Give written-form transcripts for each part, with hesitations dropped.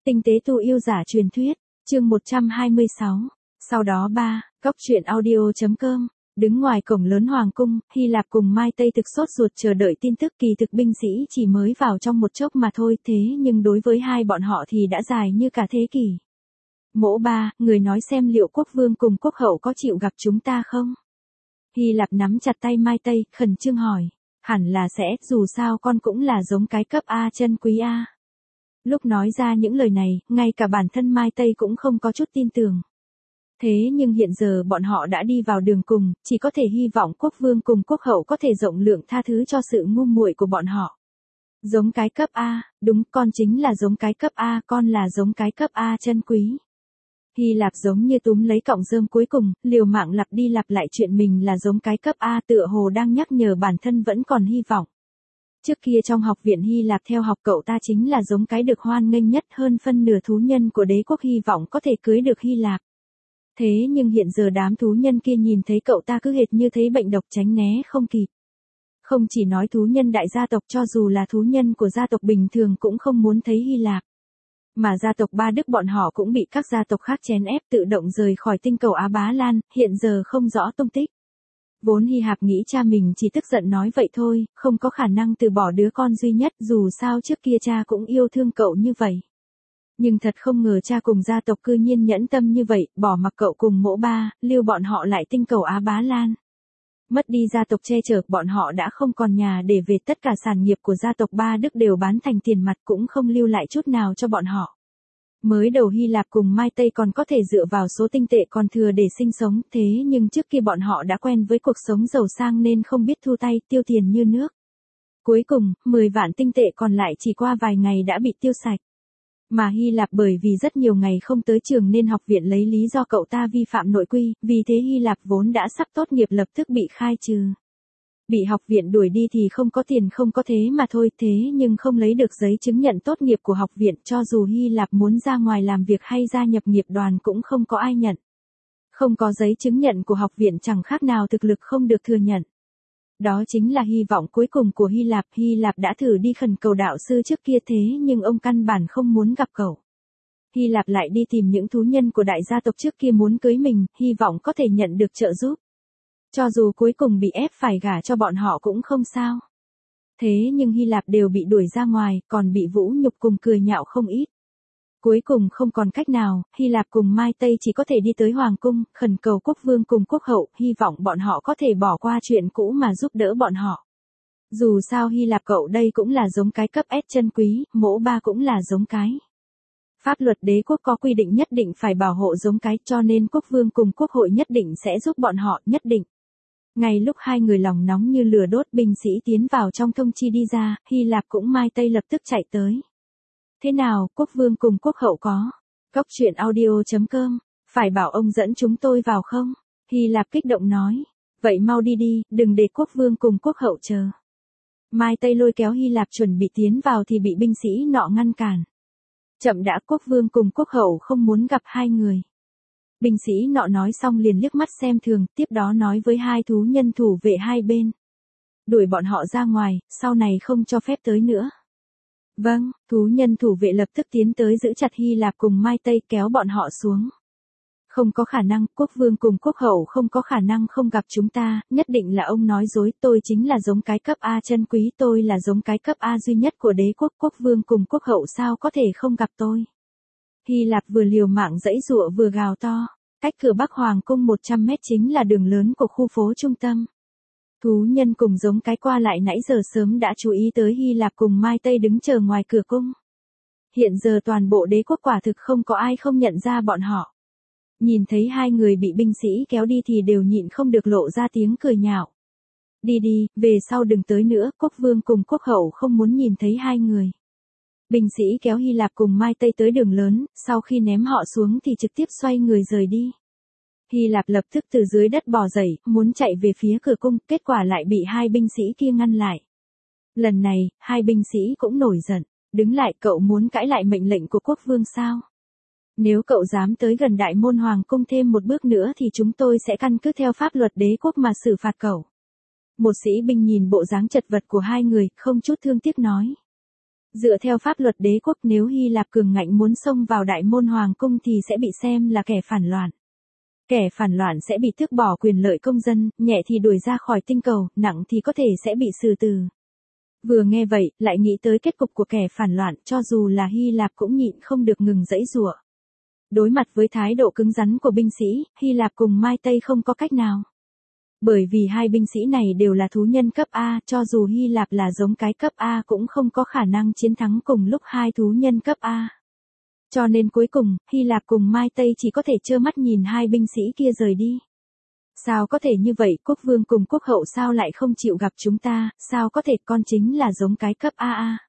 Tinh tế tu yêu giả truyền thuyết, chương 126. Sau đó Cóc truyện audio.com. Đứng ngoài cổng lớn hoàng cung, Hy Lạp cùng Mai Tây thực sốt ruột chờ đợi tin tức kỳ thực binh sĩ chỉ mới vào trong một chốc mà thôi, thế nhưng đối với hai bọn họ thì đã dài như cả thế kỷ. Mỗ người nói xem liệu quốc vương cùng quốc hậu có chịu gặp chúng ta không? Hy Lạp nắm chặt tay Mai Tây, khẩn trương hỏi. Hẳn là sẽ, dù sao con cũng là giống cái cấp A chân quý A. Lúc nói ra những lời này, ngay cả bản thân Mai Tây cũng không có chút tin tưởng. Thế nhưng hiện giờ bọn họ đã đi vào đường cùng, chỉ có thể hy vọng quốc vương cùng quốc hậu có thể rộng lượng tha thứ cho sự ngu muội của bọn họ. Giống cái cấp A, đúng, con chính là giống cái cấp A, con là giống cái cấp A chân quý. Hy Lạp giống như túm lấy cọng rơm cuối cùng, liều mạng lặp đi lặp lại chuyện mình là giống cái cấp A, tựa hồ đang nhắc nhở bản thân vẫn còn hy vọng. Trước kia trong học viện Hy Lạp theo học cậu ta chính là giống cái được hoan nghênh nhất, hơn phân nửa thú nhân của đế quốc hy vọng có thể cưới được Hy Lạp. Thế nhưng hiện giờ đám thú nhân kia nhìn thấy cậu ta cứ hệt như thấy bệnh độc, tránh né không kịp. Không chỉ nói thú nhân đại gia tộc, cho dù là thú nhân của gia tộc bình thường cũng không muốn thấy Hy Lạp. Mà gia tộc Ba Đức bọn họ cũng bị các gia tộc khác chèn ép tự động rời khỏi tinh cầu Á Bá Lan, hiện giờ không rõ tung tích. Vốn Hy Lạp nghĩ cha mình chỉ tức giận nói vậy thôi, không có khả năng từ bỏ đứa con duy nhất, dù sao trước kia cha cũng yêu thương cậu như vậy. Nhưng thật không ngờ cha cùng gia tộc cư nhiên nhẫn tâm như vậy, bỏ mặc cậu cùng mỗ lưu bọn họ lại tinh cầu Á Bá Lan. Mất đi gia tộc che chở, bọn họ đã không còn nhà để về, tất cả sản nghiệp của gia tộc Ba Đức đều bán thành tiền mặt, cũng không lưu lại chút nào cho bọn họ. Mới đầu Hy Lạp cùng Mai Tây còn có thể dựa vào số tinh tệ còn thừa để sinh sống, thế nhưng trước kia bọn họ đã quen với cuộc sống giàu sang nên không biết thu tay, tiêu tiền như nước. Cuối cùng, 10 vạn tinh tệ còn lại chỉ qua vài ngày đã bị tiêu sạch. Mà Hy Lạp bởi vì rất nhiều ngày không tới trường nên học viện lấy lý do cậu ta vi phạm nội quy, vì thế Hy Lạp vốn đã sắp tốt nghiệp lập tức bị khai trừ. Bị học viện đuổi đi thì không có tiền không có thế mà thôi, thế nhưng không lấy được giấy chứng nhận tốt nghiệp của học viện, cho dù Hy Lạp muốn ra ngoài làm việc hay gia nhập nghiệp đoàn cũng không có ai nhận. Không có giấy chứng nhận của học viện chẳng khác nào thực lực không được thừa nhận. Đó chính là hy vọng cuối cùng của Hy Lạp. Hy Lạp đã thử đi khẩn cầu đạo sư trước kia, thế nhưng ông căn bản không muốn gặp cậu. Hy Lạp lại đi tìm những thú nhân của đại gia tộc trước kia muốn cưới mình, hy vọng có thể nhận được trợ giúp. Cho dù cuối cùng bị ép phải gả cho bọn họ cũng không sao. Thế nhưng Hy Lạp đều bị đuổi ra ngoài, còn bị vũ nhục cùng cười nhạo không ít. Cuối cùng không còn cách nào, Hy Lạp cùng Mai Tây chỉ có thể đi tới Hoàng cung, khẩn cầu quốc vương cùng quốc hậu, hy vọng bọn họ có thể bỏ qua chuyện cũ mà giúp đỡ bọn họ. Dù sao Hy Lạp cậu đây cũng là giống cái cấp S chân quý, mỗ cũng là giống cái. Pháp luật đế quốc có quy định nhất định phải bảo hộ giống cái, cho nên quốc vương cùng quốc hội nhất định sẽ giúp bọn họ, nhất định. Ngay lúc hai người lòng nóng như lửa đốt, binh sĩ tiến vào trong thông chi đi ra, Hy Lạp cũng Mai Tây lập tức chạy tới. Thế nào, quốc vương cùng quốc hậu có? Cóc truyện audio.com. Phải bảo ông dẫn chúng tôi vào không? Hy Lạp kích động nói. Vậy mau đi đi, đừng để quốc vương cùng quốc hậu chờ. Mai Tây lôi kéo Hy Lạp chuẩn bị tiến vào thì bị binh sĩ nọ ngăn cản. Chậm đã, quốc vương cùng quốc hậu không muốn gặp hai người. Binh sĩ nọ nói xong liền liếc mắt xem thường, tiếp đó nói với hai thú nhân thủ vệ hai bên. Đuổi bọn họ ra ngoài, sau này không cho phép tới nữa. Vâng, thú nhân thủ vệ lập tức tiến tới giữ chặt Hy Lạp cùng Mai Tây, kéo bọn họ xuống. Không có khả năng, quốc vương cùng quốc hậu không có khả năng không gặp chúng ta, nhất định là ông nói dối, tôi chính là giống cái cấp A chân quý, tôi là giống cái cấp A duy nhất của đế quốc, quốc vương cùng quốc hậu sao có thể không gặp tôi. Hy Lạp vừa liều mạng giãy giụa vừa gào to, cách cửa Bắc Hoàng cung 100 mét chính là đường lớn của khu phố trung tâm. Thú nhân cùng giống cái qua lại nãy giờ sớm đã chú ý tới Hy Lạp cùng Mai Tây đứng chờ ngoài cửa cung. Hiện giờ toàn bộ đế quốc quả thực không có ai không nhận ra bọn họ. Nhìn thấy hai người bị binh sĩ kéo đi thì đều nhịn không được lộ ra tiếng cười nhạo. Đi đi, về sau đừng tới nữa, quốc vương cùng quốc hậu không muốn nhìn thấy hai người. Binh sĩ kéo Hy Lạp cùng Mai Tây tới đường lớn, sau khi ném họ xuống thì trực tiếp xoay người rời đi. Hy Lạp lập tức từ dưới đất bò dậy, muốn chạy về phía cửa cung, kết quả lại bị hai binh sĩ kia ngăn lại. Lần này, hai binh sĩ cũng nổi giận, đứng lại, cậu muốn cãi lại mệnh lệnh của quốc vương sao? Nếu cậu dám tới gần đại môn hoàng cung thêm một bước nữa thì chúng tôi sẽ căn cứ theo pháp luật đế quốc mà xử phạt cậu. Một sĩ binh nhìn bộ dáng chật vật của hai người, không chút thương tiếc nói. Dựa theo pháp luật đế quốc, nếu Hy Lạp cường ngạnh muốn xông vào đại môn hoàng cung thì sẽ bị xem là kẻ phản loạn. Kẻ phản loạn sẽ bị tước bỏ quyền lợi công dân, nhẹ thì đuổi ra khỏi tinh cầu, nặng thì có thể sẽ bị xử tử. Vừa nghe vậy, lại nghĩ tới kết cục của kẻ phản loạn, cho dù là Hy Lạp cũng nhịn không được ngừng giãy giụa. Đối mặt với thái độ cứng rắn của binh sĩ, Hy Lạp cùng Mai Tây không có cách nào. Bởi vì hai binh sĩ này đều là thú nhân cấp A, cho dù Hy Lạp là giống cái cấp A cũng không có khả năng chiến thắng cùng lúc hai thú nhân cấp A. Cho nên cuối cùng, Hy Lạp cùng Mai Tây chỉ có thể trơ mắt nhìn hai binh sĩ kia rời đi. Sao có thể như vậy, quốc vương cùng quốc hậu sao lại không chịu gặp chúng ta, sao có thể, con chính là giống cái cấp AA.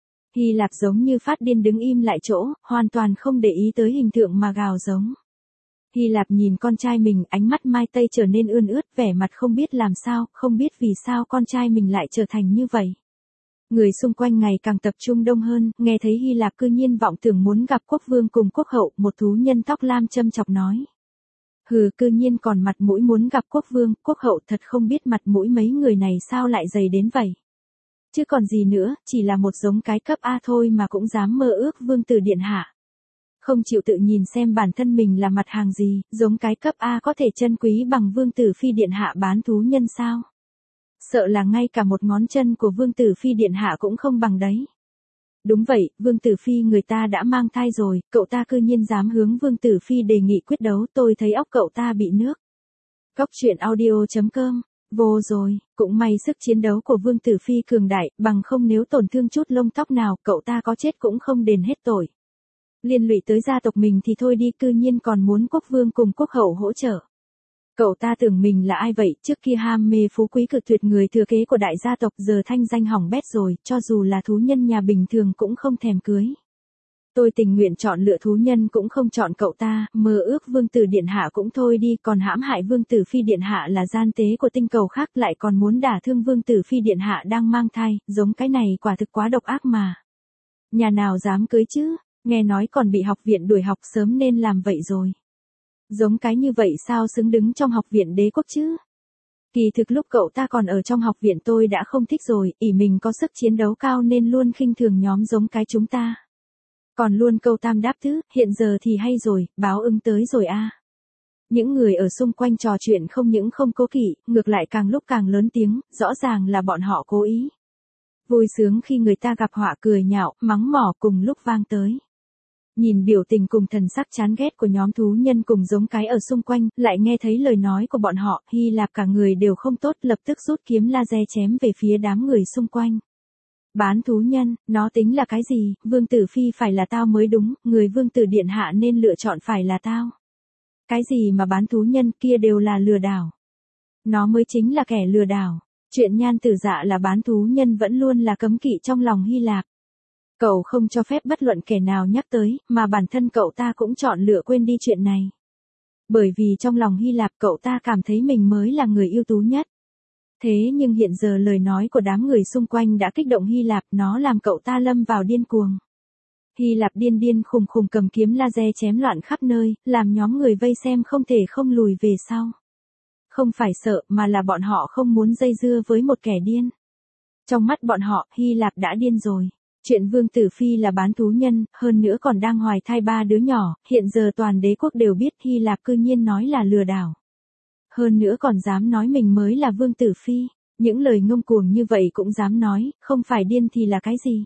Hy Lạp giống như phát điên đứng im lại chỗ, hoàn toàn không để ý tới hình tượng mà gào giống. Hy Lạp nhìn con trai mình, ánh mắt Mai Tây trở nên ươn ướt, vẻ mặt không biết làm sao, không biết vì sao con trai mình lại trở thành như vậy. Người xung quanh ngày càng tập trung đông hơn, nghe thấy Hy Lạp cư nhiên vọng tưởng muốn gặp quốc vương cùng quốc hậu, một thú nhân tóc lam châm chọc nói. Hừ, cư nhiên còn mặt mũi muốn gặp quốc vương, quốc hậu, thật không biết mặt mũi mấy người này sao lại dày đến vậy. Chứ còn gì nữa, chỉ là một giống cái cấp A thôi mà cũng dám mơ ước vương tử điện hạ. Không chịu tự nhìn xem bản thân mình là mặt hàng gì, giống cái cấp A có thể chân quý bằng vương tử phi điện hạ bán thú nhân sao? Sợ là ngay cả một ngón chân của vương tử phi điện hạ cũng không bằng đấy. Đúng vậy, vương tử phi người ta đã mang thai rồi, cậu ta cư nhiên dám hướng vương tử phi đề nghị quyết đấu, tôi thấy óc cậu ta bị nước. Góc truyện audio.com, vô rồi, cũng may sức chiến đấu của vương tử phi cường đại, bằng không nếu tổn thương chút lông tóc nào, cậu ta có chết cũng không đền hết tội. Liên lụy tới gia tộc mình thì thôi đi, cư nhiên còn muốn quốc vương cùng quốc hậu hỗ trợ. Cậu ta tưởng mình là ai vậy, trước kia ham mê phú quý cực tuyệt người thừa kế của đại gia tộc, giờ thanh danh hỏng bét rồi, cho dù là thú nhân nhà bình thường cũng không thèm cưới. Tôi tình nguyện chọn lựa thú nhân cũng không chọn cậu ta, mơ ước vương tử điện hạ cũng thôi đi, còn hãm hại vương tử phi điện hạ là gian tế của tinh cầu khác, lại còn muốn đả thương vương tử phi điện hạ đang mang thai, giống cái này quả thực quá độc ác mà. Nhà nào dám cưới chứ, nghe nói còn bị học viện đuổi học sớm nên làm vậy rồi. Giống cái như vậy sao xứng đứng trong học viện đế quốc chứ? Kỳ thực lúc cậu ta còn ở trong học viện tôi đã không thích rồi, ỷ mình có sức chiến đấu cao nên luôn khinh thường nhóm giống cái chúng ta. Còn luôn câu tam đáp thứ, hiện giờ thì hay rồi, báo ứng tới rồi a. Những người ở xung quanh trò chuyện không những không cố kỵ, ngược lại càng lúc càng lớn tiếng, rõ ràng là bọn họ cố ý. Vui sướng khi người ta gặp họa, cười nhạo, mắng mỏ cùng lúc vang tới. Nhìn biểu tình cùng thần sắc chán ghét của nhóm thú nhân cùng giống cái ở xung quanh, lại nghe thấy lời nói của bọn họ, Hy Lạp cả người đều không tốt, lập tức rút kiếm laser chém về phía đám người xung quanh. Bán thú nhân, nó tính là cái gì, vương tử phi phải là tao mới đúng, người vương tử điện hạ nên lựa chọn phải là tao. Cái gì mà bán thú nhân, kia đều là lừa đảo. Nó mới chính là kẻ lừa đảo. Chuyện nhan tử dạ là bán thú nhân vẫn luôn là cấm kỵ trong lòng Hy Lạp. Cậu không cho phép bất luận kẻ nào nhắc tới, mà bản thân cậu ta cũng chọn lựa quên đi chuyện này. Bởi vì trong lòng Hy Lạp cậu ta cảm thấy mình mới là người ưu tú nhất. Thế nhưng hiện giờ lời nói của đám người xung quanh đã kích động Hy Lạp, nó làm cậu ta lâm vào điên cuồng. Hy Lạp điên điên khùng khùng cầm kiếm laser chém loạn khắp nơi, làm nhóm người vây xem không thể không lùi về sau. Không phải sợ mà là bọn họ không muốn dây dưa với một kẻ điên. Trong mắt bọn họ, Hy Lạp đã điên rồi. Chuyện vương tử phi là bán thú nhân, hơn nữa còn đang hoài thai 3 đứa nhỏ, hiện giờ toàn đế quốc đều biết Hy Lạp cư nhiên nói là lừa đảo. Hơn nữa còn dám nói mình mới là vương tử phi, những lời ngông cuồng như vậy cũng dám nói, không phải điên thì là cái gì.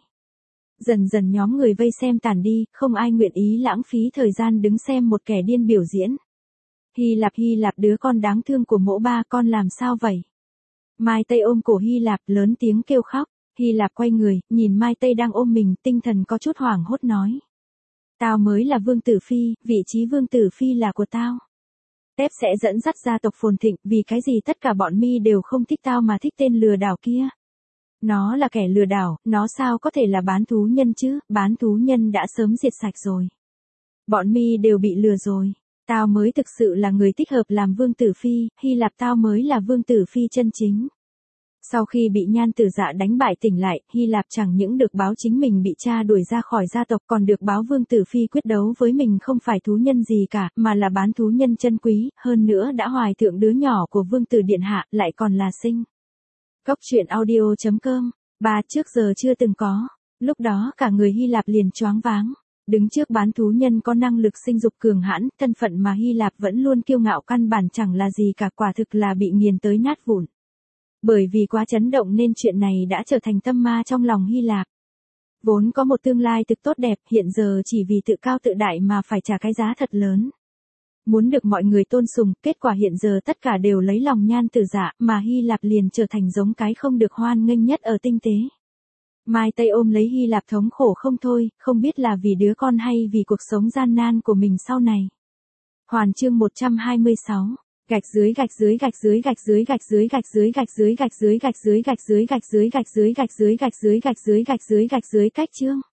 Dần dần nhóm người vây xem tản đi, không ai nguyện ý lãng phí thời gian đứng xem một kẻ điên biểu diễn. Hy Lạp đứa con đáng thương của mỗ ba, con làm sao vậy? Mai Tây ôm cổ Hy Lạp lớn tiếng kêu khóc. Hy Lạp quay người, nhìn Mai Tây đang ôm mình, tinh thần có chút hoảng hốt nói. Tao mới là vương tử phi, vị trí vương tử phi là của tao. Tép sẽ dẫn dắt gia tộc phồn thịnh, vì cái gì tất cả bọn mi đều không thích tao mà thích tên lừa đảo kia. Nó là kẻ lừa đảo, nó sao có thể là bán thú nhân chứ, bán thú nhân đã sớm diệt sạch rồi. Bọn mi đều bị lừa rồi. Tao mới thực sự là người thích hợp làm vương tử phi, Hy Lạp tao mới là vương tử phi chân chính. Sau khi bị nhan tử dạ đánh bại tỉnh lại, Hy Lạp chẳng những được báo chính mình bị cha đuổi ra khỏi gia tộc, còn được báo vương tử phi quyết đấu với mình không phải thú nhân gì cả, mà là bán thú nhân chân quý, hơn nữa đã hoài thượng đứa nhỏ của vương tử điện hạ, lại còn là sinh. Góc truyện audio.com, 3 trước giờ chưa từng có. Lúc đó cả người Hy Lạp liền choáng váng. Đứng trước bán thú nhân có năng lực sinh dục cường hãn, thân phận mà Hy Lạp vẫn luôn kiêu ngạo căn bản chẳng là gì cả, quả thực là bị nghiền tới nát vụn. Bởi vì quá chấn động nên chuyện này đã trở thành tâm ma trong lòng Hy Lạp. Vốn có một tương lai thực tốt đẹp, hiện giờ chỉ vì tự cao tự đại mà phải trả cái giá thật lớn. Muốn được mọi người tôn sùng, kết quả hiện giờ tất cả đều lấy lòng nhan tử dạ, mà Hy Lạp liền trở thành giống cái không được hoan nghênh nhất ở tinh tế. Mai Tây ôm lấy Hy Lạp thống khổ không thôi, không biết là vì đứa con hay vì cuộc sống gian nan của mình sau này. Hoàn chương 126. Gạch dưới gạch dưới gạch dưới gạch dưới gạch dưới gạch dưới gạch dưới gạch dưới gạch dưới gạch dưới gạch dưới gạch dưới gạch dưới gạch dưới gạch dưới gạch dưới gạch dưới cách chương.